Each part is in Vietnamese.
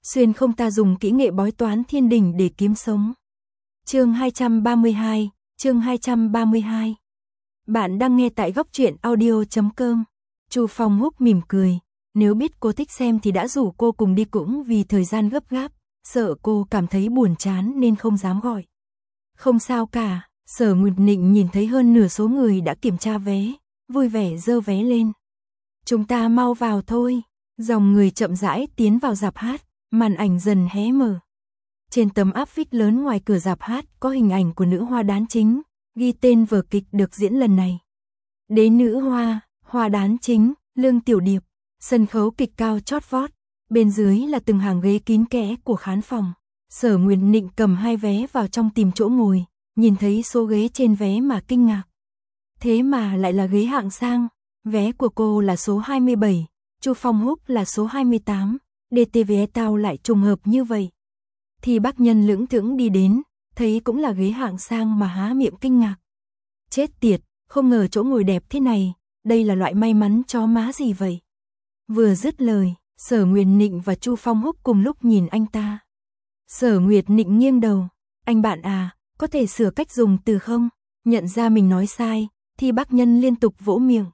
xuyên không ta dùng kỹ nghệ bói toán thiên đình để kiếm sống. Chương 232, chương 232. Bạn đang nghe tại góc truyện audio.com. Chu Phong Húc mỉm cười, nếu biết cô thích xem thì đã rủ cô cùng đi, cũng vì thời gian gấp gáp, sợ cô cảm thấy buồn chán nên không dám gọi. Không sao cả, Sở Nguyệt Nịnh nhìn thấy hơn nửa số người đã kiểm tra vé, vui vẻ giơ vé lên. Chúng ta mau vào thôi. Dòng người chậm rãi tiến vào rạp hát, màn ảnh dần hé mở. Trên tấm áp phích lớn ngoài cửa rạp hát có hình ảnh của nữ hoa đán chính, ghi tên vở kịch được diễn lần này. Đế nữ hoa, hoa đán chính, Lương Tiểu Điệp. Sân khấu kịch cao chót vót, bên dưới là từng hàng ghế kín kẽ của khán phòng. Sở Nguyệt Nịnh cầm 2 vé vào trong tìm chỗ ngồi, nhìn thấy số ghế trên vé mà kinh ngạc. Thế mà lại là ghế hạng sang, vé của cô là số 27, Chu Phong Húc là số 28, DTV tao lại trùng hợp như vậy. Thì bác nhân lững thững đi đến, thấy cũng là ghế hạng sang mà há miệng kinh ngạc. Chết tiệt, không ngờ chỗ ngồi đẹp thế này, đây là loại may mắn chó má gì vậy? Vừa dứt lời, Sở Nguyệt Nịnh và Chu Phong Húc cùng lúc nhìn anh ta. Sở Nguyệt Nịnh nghiêng đầu, anh bạn à, có thể sửa cách dùng từ không? Nhận ra mình nói sai, thì bác nhân liên tục vỗ miệng.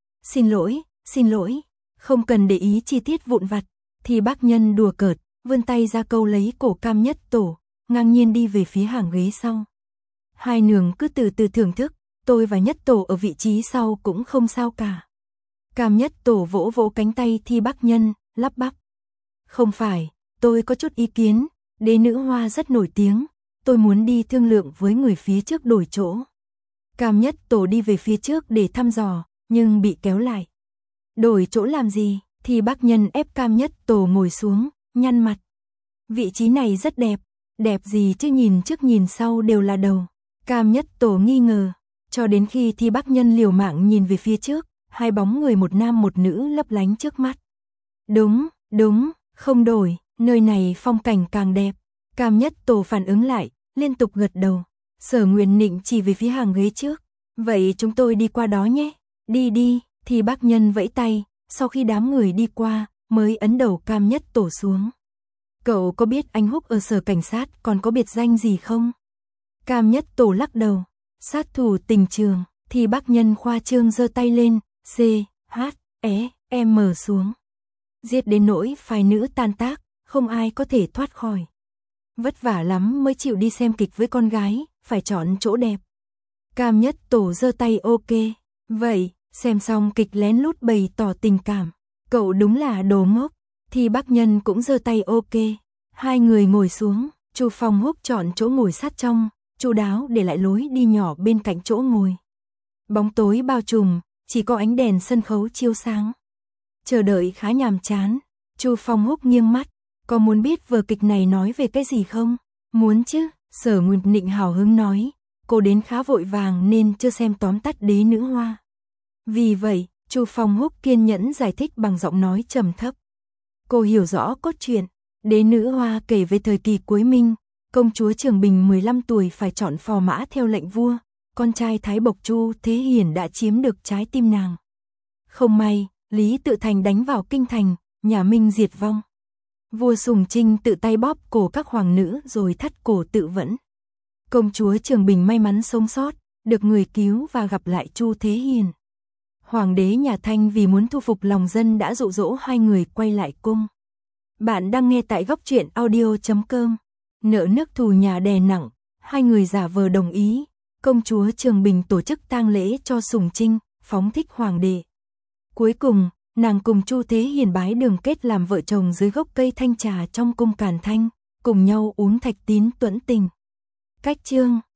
Xin lỗi, không cần để ý chi tiết vụn vặt. Thì bác nhân đùa cợt, vươn tay ra câu lấy cổ Cam Nhất Tổ, ngang nhiên đi về phía hàng ghế sau. Hai nường cứ từ từ thưởng thức, tôi và Nhất Tổ ở vị trí sau cũng không sao cả. Cam Nhất Tổ vỗ vỗ cánh tay Thi bác nhân, lắp bắp. Không phải, tôi có chút ý kiến, đế nữ hoa rất nổi tiếng, tôi muốn đi thương lượng với người phía trước đổi chỗ. Cam Nhất Tổ đi về phía trước để thăm dò, nhưng bị kéo lại. Đổi chỗ làm gì? Thì bác nhân ép Cam Nhất Tổ ngồi xuống, nhăn mặt. Vị trí này rất đẹp, đẹp gì chứ nhìn trước nhìn sau đều là đầu. Cam Nhất Tổ nghi ngờ, cho đến khi Thi bác nhân liều mạng nhìn về phía trước, hai bóng người một nam một nữ lấp lánh trước mắt. Đúng, không đổi, nơi này phong cảnh càng đẹp. Cam Nhất Tổ phản ứng lại, liên tục gật đầu. Sở Nguyệt Nịnh chỉ về phía hàng ghế trước. Vậy chúng tôi đi qua đó nhé. Đi, Thì bác nhân vẫy tay, sau khi đám người đi qua, mới ấn đầu Cam Nhất Tổ xuống. Cậu có biết anh Húc ở sở cảnh sát còn có biệt danh gì không? Cam Nhất Tổ lắc đầu. Sát thủ tình trường. Thì bác nhân khoa trương giơ tay lên, CHEM xuống. Giết đến nỗi phái nữ tan tác, không ai có thể thoát khỏi. Vất vả lắm mới chịu đi xem kịch với con gái, phải chọn chỗ đẹp. Cam Nhất Tổ giơ tay ok. Vậy, xem xong kịch lén lút bày tỏ tình cảm. Cậu đúng là đồ ngốc. Thì bác nhân cũng giơ tay ok. Hai người ngồi xuống, Chu Phong Húc chọn chỗ ngồi sát trong, chu đáo để lại lối đi nhỏ bên cạnh chỗ ngồi. Bóng tối bao trùm, chỉ có ánh đèn sân khấu chiếu sáng. Chờ đợi khá nhàm chán. Chu Phong Húc nghiêng mắt, có muốn biết vở kịch này nói về cái gì không? Muốn chứ, Sở Nguyệt Nịnh hào hứng nói. Cô đến khá vội vàng nên chưa xem tóm tắt đế nữ hoa. Vì vậy, Chu Phong Húc kiên nhẫn giải thích bằng giọng nói trầm thấp. Cô hiểu rõ cốt truyện. Đế nữ hoa kể về thời kỳ cuối Minh, công chúa Trường Bình 15 tuổi phải chọn phò mã theo lệnh vua, con trai Thái Bộc Chu Thế Hiển đã chiếm được trái tim nàng. Không may, Lý Tự Thành đánh vào kinh thành, nhà Minh diệt vong. Vua Sùng Trinh tự tay bóp cổ các hoàng nữ rồi thắt cổ tự vẫn. Công chúa Trường Bình may mắn sống sót, được người cứu và gặp lại Chu Thế Hiển. Hoàng đế nhà Thanh vì muốn thu phục lòng dân đã dụ dỗ hai người quay lại cung. Bạn đang nghe tại góc truyện audio.com. Nợ nước thù nhà đè nặng, hai người giả vờ đồng ý. Công chúa Trường Bình tổ chức tang lễ cho Sùng Trinh, phóng thích hoàng đế. Cuối cùng, nàng cùng Chu Thế Hiển bái đường kết làm vợ chồng dưới gốc cây thanh trà trong cung Càn Thanh, cùng nhau uống thạch tín tuẫn tình. Cách chương